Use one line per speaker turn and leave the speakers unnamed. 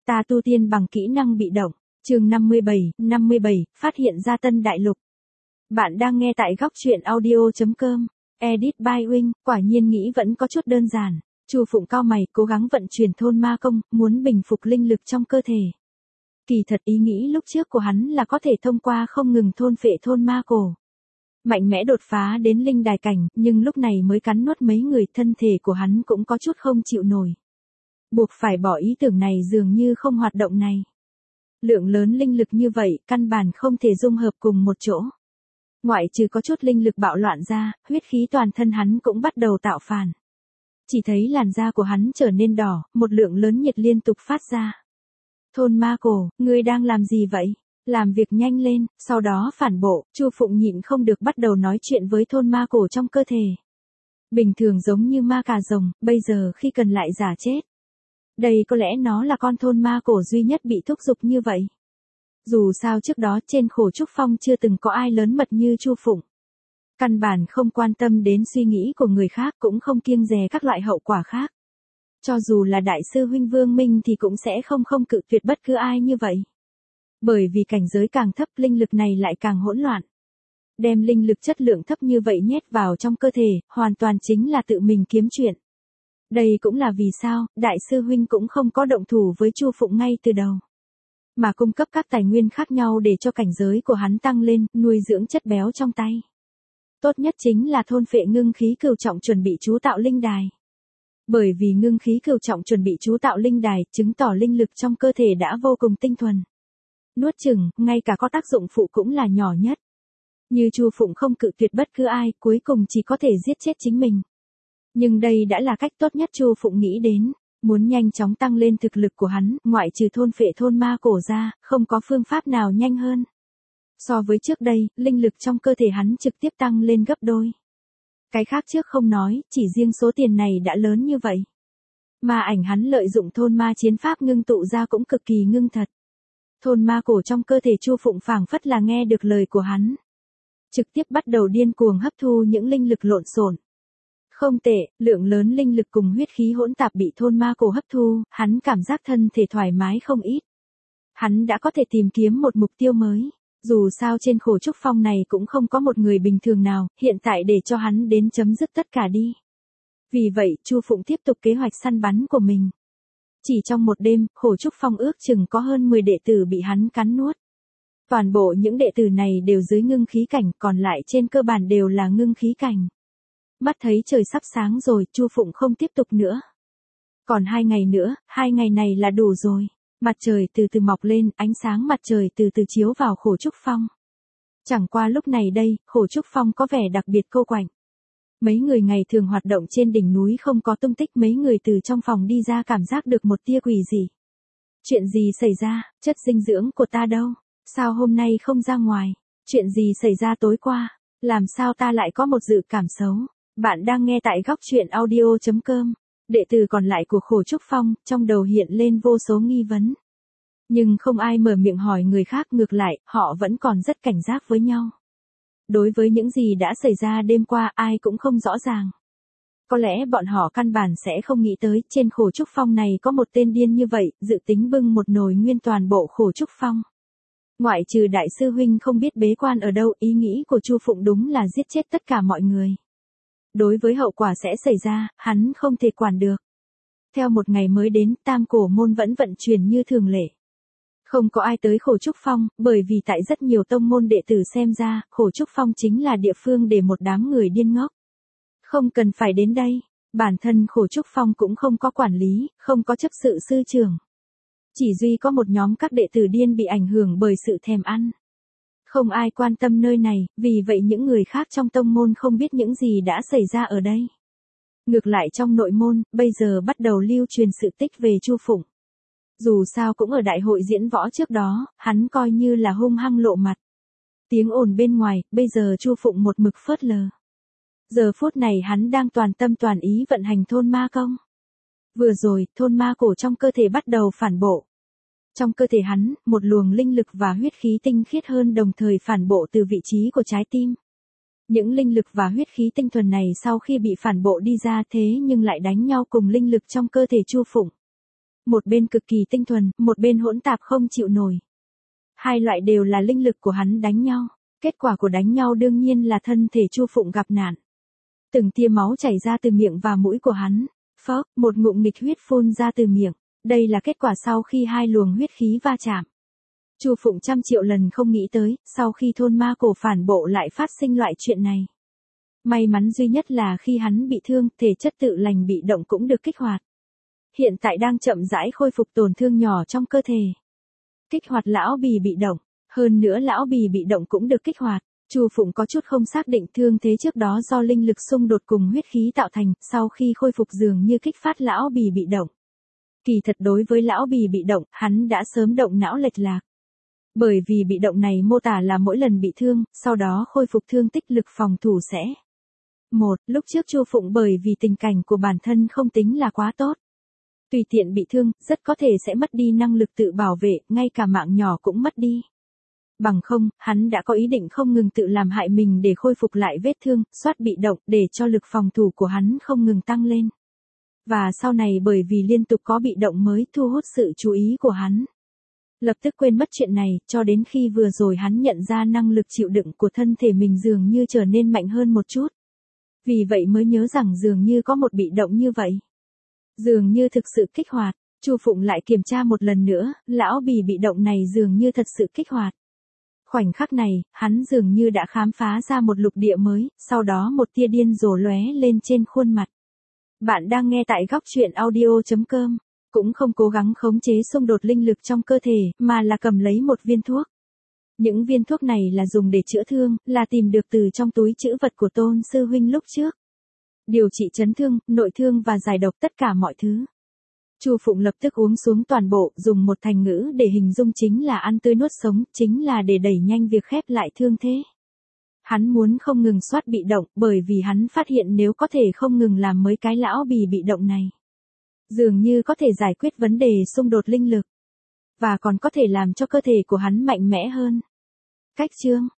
Ta tu tiên bằng kỹ năng bị động. Chương 57, phát hiện ra tân đại lục. Bạn đang nghe tại góc truyện audio.com. Edit by Wing, quả nhiên nghĩ vẫn có chút đơn giản. Chu Phụng cau mày, cố gắng vận chuyển thôn ma công, muốn bình phục linh lực trong cơ thể. Kỳ thật ý nghĩ lúc trước của hắn là có thể thông qua không ngừng thôn phệ thôn ma cổ. Mạnh mẽ đột phá đến linh đài cảnh, nhưng lúc này mới cắn nuốt mấy người, thân thể của hắn cũng có chút không chịu nổi. Buộc phải bỏ ý tưởng này, dường như không hoạt động này. Lượng lớn linh lực như vậy, căn bản không thể dung hợp cùng một chỗ. Ngoại trừ có chút linh lực bạo loạn ra, huyết khí toàn thân hắn cũng bắt đầu tạo phản. Chỉ thấy làn da của hắn trở nên đỏ, một lượng lớn nhiệt liên tục phát ra. Thôn ma cổ, ngươi đang làm gì vậy? Làm việc nhanh lên, sau đó phản bộ. Chu Phụng nhịn không được bắt đầu nói chuyện với thôn ma cổ trong cơ thể. Bình thường giống như ma cà rồng, bây giờ khi cần lại giả chết. Đây có lẽ nó là con thôn ma cổ duy nhất bị thúc giục như vậy. Dù sao trước đó trên Khổ Trúc Phong chưa từng có ai lớn mật như Chu Phụng. Căn bản không quan tâm đến suy nghĩ của người khác, cũng không kiêng dè các loại hậu quả khác. Cho dù là đại sư huynh Vương Minh thì cũng sẽ không cự tuyệt bất cứ ai như vậy. Bởi vì cảnh giới càng thấp, linh lực này lại càng hỗn loạn. Đem linh lực chất lượng thấp như vậy nhét vào trong cơ thể, hoàn toàn chính là tự mình kiếm chuyện. Đây cũng là vì sao, đại sư huynh cũng không có động thủ với Chu Phụng ngay từ đầu. Mà cung cấp các tài nguyên khác nhau để cho cảnh giới của hắn tăng lên, nuôi dưỡng chất béo trong tay. Tốt nhất chính là thôn phệ ngưng khí cửu trọng chuẩn bị chú tạo linh đài. Bởi vì ngưng khí cửu trọng chuẩn bị chú tạo linh đài, chứng tỏ linh lực trong cơ thể đã vô cùng tinh thuần. Nuốt chửng, ngay cả có tác dụng phụ cũng là nhỏ nhất. Như Chu Phụng không cự tuyệt bất cứ ai, cuối cùng chỉ có thể giết chết chính mình. Nhưng đây đã là cách tốt nhất Chu Phụng nghĩ đến. Muốn nhanh chóng tăng lên thực lực của hắn, ngoại trừ thôn phệ thôn ma cổ ra, không có phương pháp nào nhanh hơn. So với trước đây, linh lực trong cơ thể hắn trực tiếp tăng lên gấp đôi. Cái khác trước không nói, chỉ riêng số tiền này đã lớn như vậy. Ma ảnh hắn lợi dụng thôn ma chiến pháp ngưng tụ ra cũng cực kỳ ngưng thật. Thôn ma cổ trong cơ thể Chu Phụng phảng phất là nghe được lời của hắn. Trực tiếp bắt đầu điên cuồng hấp thu những linh lực lộn xộn. Không tệ, lượng lớn linh lực cùng huyết khí hỗn tạp bị thôn ma cổ hấp thu, hắn cảm giác thân thể thoải mái không ít. Hắn đã có thể tìm kiếm một mục tiêu mới. Dù sao trên Khổ Trúc Phong này cũng không có một người bình thường nào, hiện tại để cho hắn đến chấm dứt tất cả đi. Vì vậy, Chu Phụng tiếp tục kế hoạch săn bắn của mình. Chỉ trong một đêm, Khổ Trúc Phong ước chừng có hơn 10 đệ tử bị hắn cắn nuốt. Toàn bộ những đệ tử này đều dưới ngưng khí cảnh, còn lại trên cơ bản đều là ngưng khí cảnh. Mắt thấy trời sắp sáng rồi, Chu Phụng không tiếp tục nữa. Còn 2 ngày nữa, 2 ngày này là đủ rồi. Mặt trời từ từ mọc lên, ánh sáng mặt trời từ từ chiếu vào Khổ Trúc Phong. Chẳng qua lúc này đây, Khổ Trúc Phong có vẻ đặc biệt cô quạnh. Mấy người ngày thường hoạt động trên đỉnh núi không có tung tích, mấy người từ trong phòng đi ra cảm giác được một tia quỷ dị. Chuyện gì xảy ra, chất dinh dưỡng của ta đâu? Sao hôm nay không ra ngoài? Chuyện gì xảy ra tối qua? Làm sao ta lại có một dự cảm xấu? Bạn đang nghe tại góc truyện audio.com. Đệ tử còn lại của Khổ Trúc Phong, trong đầu hiện lên vô số nghi vấn. Nhưng không ai mở miệng hỏi người khác, ngược lại, họ vẫn còn rất cảnh giác với nhau. Đối với những gì đã xảy ra đêm qua, ai cũng không rõ ràng. Có lẽ bọn họ căn bản sẽ không nghĩ tới, trên Khổ Trúc Phong này có một tên điên như vậy, dự tính bưng một nồi nguyên toàn bộ Khổ Trúc Phong. Ngoại trừ đại sư huynh không biết bế quan ở đâu, ý nghĩ của Chu Phụng đúng là giết chết tất cả mọi người. Đối với hậu quả sẽ xảy ra, hắn không thể quản được. Theo một ngày mới đến, Tam Cổ Môn vẫn vận chuyển như thường lệ. Không có ai tới Khổ Trúc Phong, bởi vì tại rất nhiều tông môn đệ tử xem ra, Khổ Trúc Phong chính là địa phương để một đám người điên ngốc. Không cần phải đến đây, bản thân Khổ Trúc Phong cũng không có quản lý, không có chấp sự sư trưởng. Chỉ duy có một nhóm các đệ tử điên bị ảnh hưởng bởi sự thèm ăn. Không ai quan tâm nơi này, vì vậy những người khác trong tông môn không biết những gì đã xảy ra ở đây. Ngược lại trong nội môn, bây giờ bắt đầu lưu truyền sự tích về Chu Phụng. Dù sao cũng ở đại hội diễn võ trước đó, hắn coi như là hung hăng lộ mặt. Tiếng ồn bên ngoài, bây giờ Chu Phụng một mực phớt lờ. Giờ phút này hắn đang toàn tâm toàn ý vận hành thôn ma công. Vừa rồi, thôn ma cổ trong cơ thể bắt đầu phản bộ. Trong cơ thể hắn, một luồng linh lực và huyết khí tinh khiết hơn đồng thời phản bộ từ vị trí của trái tim. Những linh lực và huyết khí tinh thuần này sau khi bị phản bộ đi ra thế nhưng lại đánh nhau cùng linh lực trong cơ thể Chu Phụng. một bên cực kỳ tinh thuần, một bên hỗn tạp không chịu nổi. Hai loại đều là linh lực của hắn đánh nhau. Kết quả của đánh nhau đương nhiên là thân thể Chu Phụng gặp nạn. Từng tia máu chảy ra từ miệng và mũi của hắn. Phốc, một ngụm nghịch huyết phun ra từ miệng. Đây là kết quả sau khi hai luồng huyết khí va chạm. Chu Phụng trăm triệu lần không nghĩ tới, sau khi thôn ma cổ phản bộ lại phát sinh loại chuyện này. May mắn duy nhất là khi hắn bị thương, thể chất tự lành bị động cũng được kích hoạt. Hiện tại đang chậm rãi khôi phục tổn thương nhỏ trong cơ thể. Kích hoạt lão bì bị động, hơn nữa lão bì bị động cũng được kích hoạt. Chu Phụng có chút không xác định thương thế trước đó do linh lực xung đột cùng huyết khí tạo thành, sau khi khôi phục dường như kích phát lão bì bị động. Kỳ thật đối với lão bì bị động, hắn đã sớm động não lệch lạc. Bởi vì bị động này mô tả là mỗi lần bị thương, sau đó khôi phục thương tích lực phòng thủ sẽ. Lúc trước Chu Phụng bởi vì tình cảnh của bản thân không tính là quá tốt. Tùy tiện bị thương, rất có thể sẽ mất đi năng lực tự bảo vệ, ngay cả mạng nhỏ cũng mất đi. Bằng không, hắn đã có ý định không ngừng tự làm hại mình để khôi phục lại vết thương, soát bị động, để cho lực phòng thủ của hắn không ngừng tăng lên. Và sau này bởi vì liên tục có bị động mới thu hút sự chú ý của hắn. Lập tức quên mất chuyện này, cho đến khi vừa rồi hắn nhận ra năng lực chịu đựng của thân thể mình dường như trở nên mạnh hơn một chút. Vì vậy mới nhớ rằng dường như có một bị động như vậy. Dường như thực sự kích hoạt, Chu Phụng lại kiểm tra một lần nữa, lão bì bị động này dường như thật sự kích hoạt. Khoảnh khắc này, hắn dường như đã khám phá ra một lục địa mới, sau đó một tia điên rồ lóe lên trên khuôn mặt. Bạn đang nghe tại góc truyện audio.com, cũng không cố gắng khống chế xung đột linh lực trong cơ thể, mà là cầm lấy một viên thuốc. Những viên thuốc này là dùng để chữa thương, là tìm được từ trong túi trữ vật của Tôn sư huynh lúc trước. Điều trị chấn thương, nội thương và giải độc tất cả mọi thứ. Chu Phụng lập tức uống xuống toàn bộ, dùng một thành ngữ để hình dung chính là ăn tươi nuốt sống, chính là để đẩy nhanh việc khép lại thương thế. Hắn muốn không ngừng soát bị động, bởi vì hắn phát hiện nếu có thể không ngừng làm mới cái lão bì bị động này. Dường như có thể giải quyết vấn đề xung đột linh lực. Và còn có thể làm cho cơ thể của hắn mạnh mẽ hơn. Cách chương